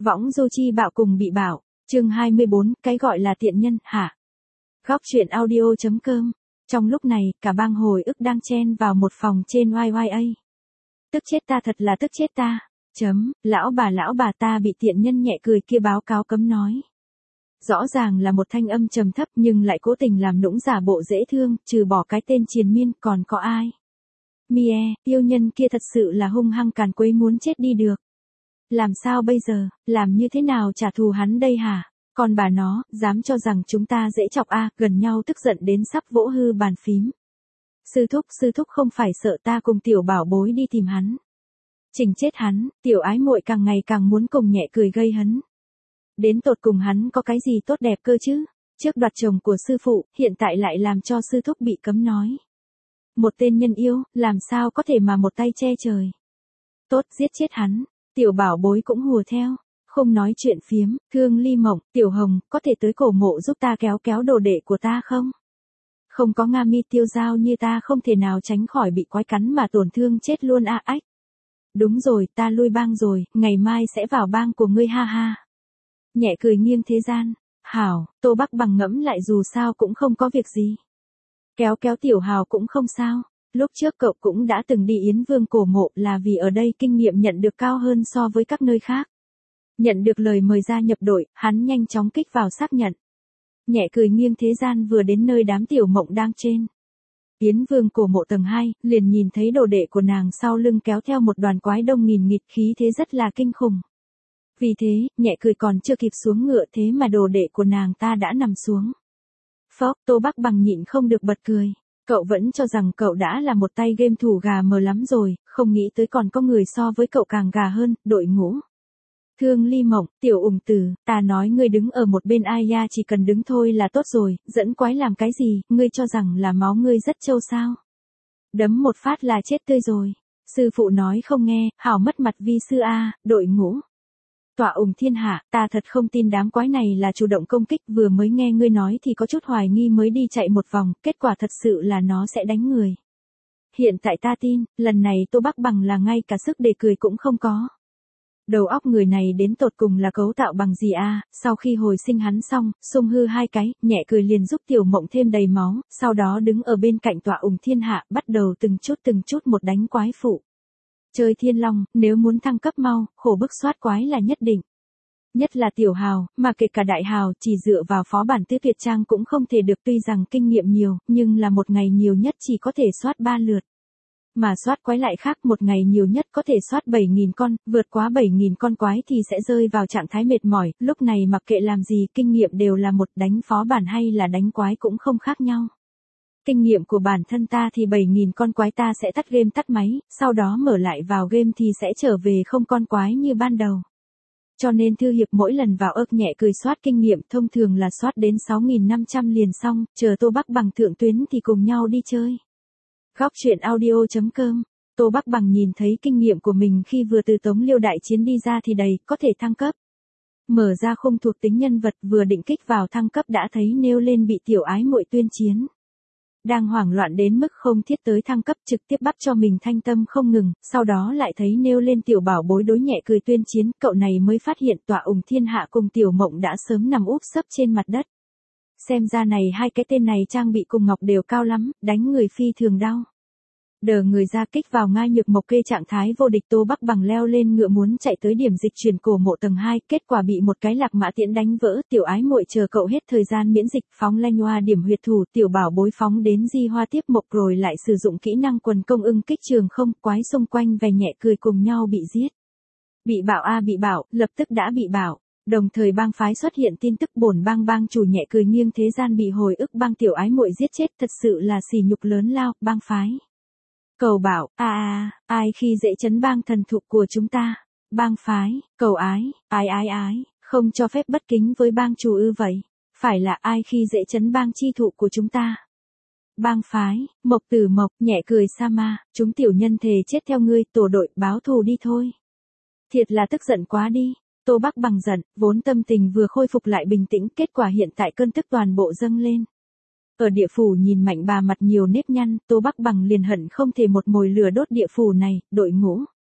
Võng du chi bạo cùng bị bạo. Chương 24, cái gọi là tiện nhân, hả? Góc truyện audio.com. Trong lúc này, cả bang hồi ức đang chen vào một phòng trên YYA. Tức chết ta, thật là tức chết ta. Lão bà ta bị tiện nhân nhẹ cười kia báo cáo cấm nói. Rõ ràng là một thanh âm trầm thấp nhưng lại cố tình làm nũng giả bộ dễ thương, trừ bỏ cái tên triền miên còn có ai. Mie, yêu nhân kia thật sự là hung hăng càn quấy muốn chết đi được. Làm sao bây giờ, làm như thế nào trả thù hắn đây hả? Còn bà nó, dám cho rằng chúng ta dễ chọc gần nhau tức giận đến sắp vỗ hư bàn phím. Sư thúc không phải sợ ta cùng tiểu bảo bối đi tìm hắn. Chỉnh chết hắn, tiểu ái muội càng ngày càng muốn cùng nhẹ cười gây hấn. Đến tột cùng hắn có cái gì tốt đẹp cơ chứ? Trước đoạt chồng của sư phụ, hiện tại lại làm cho sư thúc bị cấm nói. Một tên nhân yêu, làm sao có thể mà một tay che trời. Tốt, giết chết hắn. Tiểu bảo bối cũng hùa theo. Không nói chuyện phiếm, Thương Ly Mộng, Tiểu Hồng, có thể tới cổ mộ giúp ta kéo đồ đệ của ta không? Không có Nga Mi Tiêu Giao như ta không thể nào tránh khỏi bị quái cắn mà tổn thương chết luôn ách. Đúng rồi, ta lui bang rồi, ngày mai sẽ vào bang của ngươi ha ha. Nhẹ cười nghiêng thế gian. Hảo, Tô Bắc Bằng ngẫm lại dù sao cũng không có việc gì. Kéo Tiểu Hào cũng không sao. Lúc trước cậu cũng đã từng đi Yến Vương cổ mộ là vì ở đây kinh nghiệm nhận được cao hơn so với các nơi khác. Nhận được lời mời gia nhập đội, hắn nhanh chóng kích vào xác nhận. Nhẹ cười nghiêng thế gian vừa đến nơi đám Tiểu Mộng đang trên. Yến Vương cổ mộ tầng 2, liền nhìn thấy đồ đệ của nàng sau lưng kéo theo một đoàn quái đông nghìn nghịt khí thế rất là kinh khủng. Vì thế, nhẹ cười còn chưa kịp xuống ngựa thế mà đồ đệ của nàng ta đã nằm xuống. Phốc, Tô Bắc Bằng nhịn không được bật cười. Cậu vẫn cho rằng cậu đã là một tay game thủ gà mờ lắm rồi, không nghĩ tới còn có người so với cậu càng gà hơn, đội ngũ. Thương Ly Mộng, Tiểu Ủng Tử, ta nói ngươi đứng ở một bên ai ya, chỉ cần đứng thôi là tốt rồi, dẫn quái làm cái gì, ngươi cho rằng là máu ngươi rất trâu sao. Đấm một phát là chết tươi rồi. Sư phụ nói không nghe, hảo mất mặt vi sư đội ngũ. Tọa Ủng Thiên Hạ, ta thật không tin đám quái này là chủ động công kích, vừa mới nghe ngươi nói thì có chút hoài nghi mới đi chạy một vòng, kết quả thật sự là nó sẽ đánh người. Hiện tại ta tin, lần này Tô Bắc Bằng là ngay cả sức để cười cũng không có. Đầu óc người này đến tột cùng là cấu tạo bằng gì sau khi hồi sinh hắn xong, xung hư hai cái, nhẹ cười liền giúp Tiểu Mộng thêm đầy máu, sau đó đứng ở bên cạnh Tọa Ủng Thiên Hạ, bắt đầu từng chút một đánh quái phụ. Chơi Thiên Long, nếu muốn thăng cấp mau, khổ bức soát quái là nhất định. Nhất là Tiểu Hào, mà kể cả Đại Hào, chỉ dựa vào phó bản Tứ Tuyệt Trang cũng không thể được, tuy rằng kinh nghiệm nhiều, nhưng là một ngày nhiều nhất chỉ có thể soát 3 lượt. Mà soát quái lại khác, một ngày nhiều nhất có thể soát 7.000 con, vượt quá 7.000 con quái thì sẽ rơi vào trạng thái mệt mỏi, lúc này mặc kệ làm gì, kinh nghiệm đều là một, đánh phó bản hay là đánh quái cũng không khác nhau. Kinh nghiệm của bản thân ta thì 7.000 con quái ta sẽ tắt game tắt máy, sau đó mở lại vào game thì sẽ trở về không con quái như ban đầu. Cho nên Thư Hiệp mỗi lần vào nhẹ cười soát kinh nghiệm thông thường là soát đến 6.500 liền xong, chờ Tô Bắc Bằng thượng tuyến thì cùng nhau đi chơi. Góc truyện audio.com. Tô Bắc Bằng nhìn thấy kinh nghiệm của mình khi vừa từ Tống Liêu đại chiến đi ra thì đầy, có thể thăng cấp. Mở ra khung thuộc tính nhân vật vừa định kích vào thăng cấp đã thấy nêu lên bị tiểu ái muội tuyên chiến. Đang hoảng loạn đến mức không thiết tới thăng cấp, trực tiếp bắp cho mình thanh tâm không ngừng, sau đó lại thấy nêu lên tiểu bảo bối đối nhẹ cười tuyên chiến, cậu này mới phát hiện Tọa Ủng Thiên Hạ cùng Tiểu Mộng đã sớm nằm úp sấp trên mặt đất. Xem ra này hai cái tên này trang bị cùng ngọc đều cao lắm, đánh người phi thường đau. Đờ người ra kích vào ngai nhược mộc kê trạng thái vô địch, Tô Bắc Bằng leo lên ngựa muốn chạy tới điểm dịch chuyển cổ mộ tầng 2, kết quả bị một cái lạc mã tiễn đánh vỡ, tiểu ái muội chờ cậu hết thời gian miễn dịch, phóng lanh hoa điểm huyệt thủ, tiểu bảo bối phóng đến di hoa tiếp mộc rồi lại sử dụng kỹ năng quần công ưng kích trường không, quái xung quanh về nhẹ cười cùng nhau bị giết. Bị bảo, lập tức đã bị bảo. Đồng thời bang phái xuất hiện tin tức bổn bang chủ nhẹ cười nghiêng thế gian bị hồi ức bang tiểu ái muội giết chết, thật sự là sỉ nhục lớn lao, bang phái. Cầu bảo, ai khi dễ chấn bang thần thụ của chúng ta, bang phái, cầu ái, không cho phép bất kính với bang chủ vậy, phải là ai khi dễ chấn bang chi thụ của chúng ta. Bang phái, Mộc Tử Mộc, nhẹ cười sa ma, chúng tiểu nhân thề chết theo ngươi, tổ đội, báo thù đi thôi. Thiệt là tức giận quá đi. Tô Bắc Bằng giận, vốn tâm tình vừa khôi phục lại bình tĩnh, kết quả hiện tại cơn tức toàn bộ dâng lên. Ở địa phủ nhìn Mạnh bà mặt nhiều nếp nhăn, Tô Bắc Bằng liền hận không thể một mồi lửa đốt địa phủ này, đội ngũ.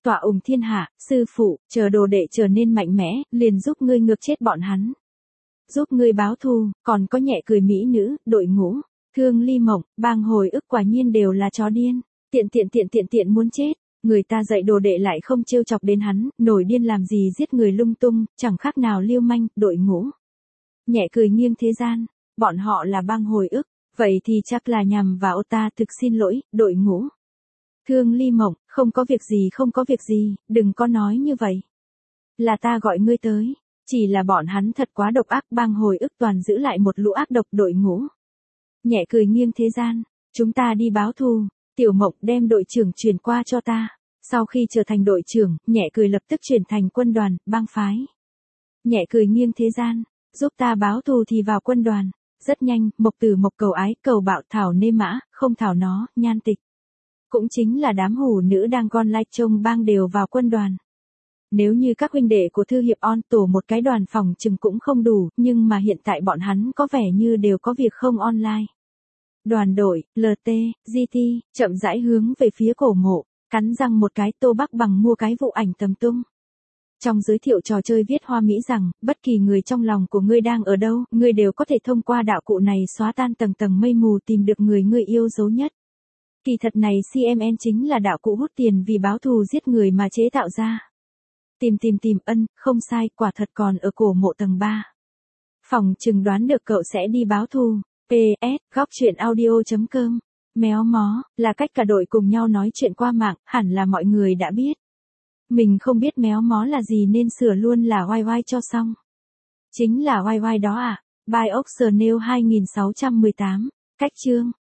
Tọa ủng thiên hạ, sư phụ, chờ đồ đệ trở nên mạnh mẽ, liền giúp ngươi ngược chết bọn hắn. Giúp ngươi báo thù, còn có nhẹ cười mỹ nữ, đội ngũ. Thương Ly Mộng, Bang Hồi Ức quả nhiên đều là chó điên. Tiện muốn chết. Người ta dạy đồ đệ lại không trêu chọc đến hắn, nổi điên làm gì giết người lung tung, chẳng khác nào lưu manh, đội ngũ. Nhẹ cười nghiêng thế gian, bọn họ là Bang Hồi Ức, vậy thì chắc là nhằm vào ta, thực xin lỗi, đội ngũ. Thương Ly Mộng, không có việc gì, đừng có nói như vậy. Là ta gọi ngươi tới, chỉ là bọn hắn thật quá độc ác, Bang Hồi Ức toàn giữ lại một lũ ác độc, đội ngũ. Nhẹ cười nghiêng thế gian, chúng ta đi báo thù. Tiểu Mộng đem đội trưởng truyền qua cho ta. Sau khi trở thành đội trưởng, Nhẹ cười lập tức chuyển thành quân đoàn, bang phái. Nhẹ cười nghiêng thế gian, giúp ta báo thù thì vào quân đoàn. Rất nhanh, Mộc Tử Mộc cầu ái, cầu bạo, thảo nê mã, không thảo nó, nhan tịch. Cũng chính là đám hủ nữ đang con lai trông bang đều vào quân đoàn. Nếu như các huynh đệ của Thư Hiệp On tổ một cái đoàn phòng chừng cũng không đủ, nhưng mà hiện tại bọn hắn có vẻ như đều có việc không online. Đoàn đội, LT, GT, chậm rãi hướng về phía cổ mộ, cắn răng một cái, Tô Bắc Bằng mua cái vụ ảnh tầm tung. Trong giới thiệu trò chơi viết hoa mỹ rằng, bất kỳ người trong lòng của ngươi đang ở đâu, ngươi đều có thể thông qua đạo cụ này xóa tan tầng tầng mây mù tìm được người ngươi yêu dấu nhất. Kỳ thật này CMN chính là đạo cụ hút tiền vì báo thù giết người mà chế tạo ra. Tìm không sai, quả thật còn ở cổ mộ tầng 3. Phòng chừng đoán được cậu sẽ đi báo thù. PS, góc chuyện audio.com. Méo mó, là cách cả đội cùng nhau nói chuyện qua mạng, hẳn là mọi người đã biết. Mình không biết méo mó là gì nên sửa luôn là YY cho xong. Chính là YY đó à, by Oxernel 2618. Cách chương.